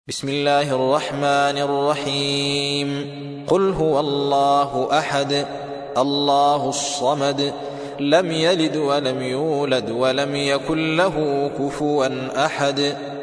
بسم الله الرحمن الرحيم. قل هو الله أحد الله الصمد لم يلد ولم يولد ولم يكن له كفوا أحد